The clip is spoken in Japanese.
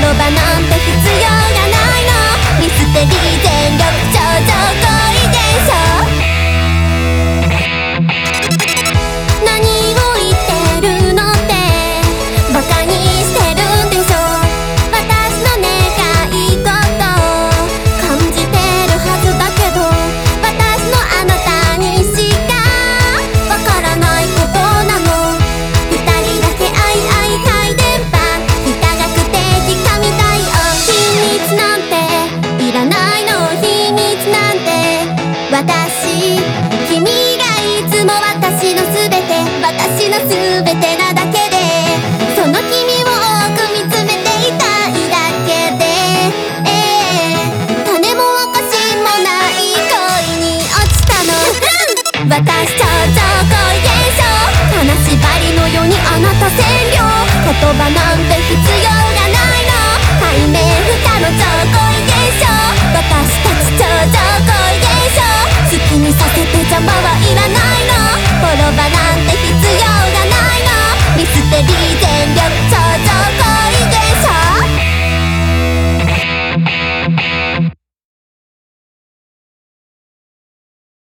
葉なんて必要がないの。ミステリー全力超常行為現象。何を言ってるのってバカにしてるんでしょ。私の願い事感じてるはずだけど、私のあなたにしかわからないことなの。二人だけ愛たい電波、非科学的神対応。秘密なんていらないの、秘密なんて私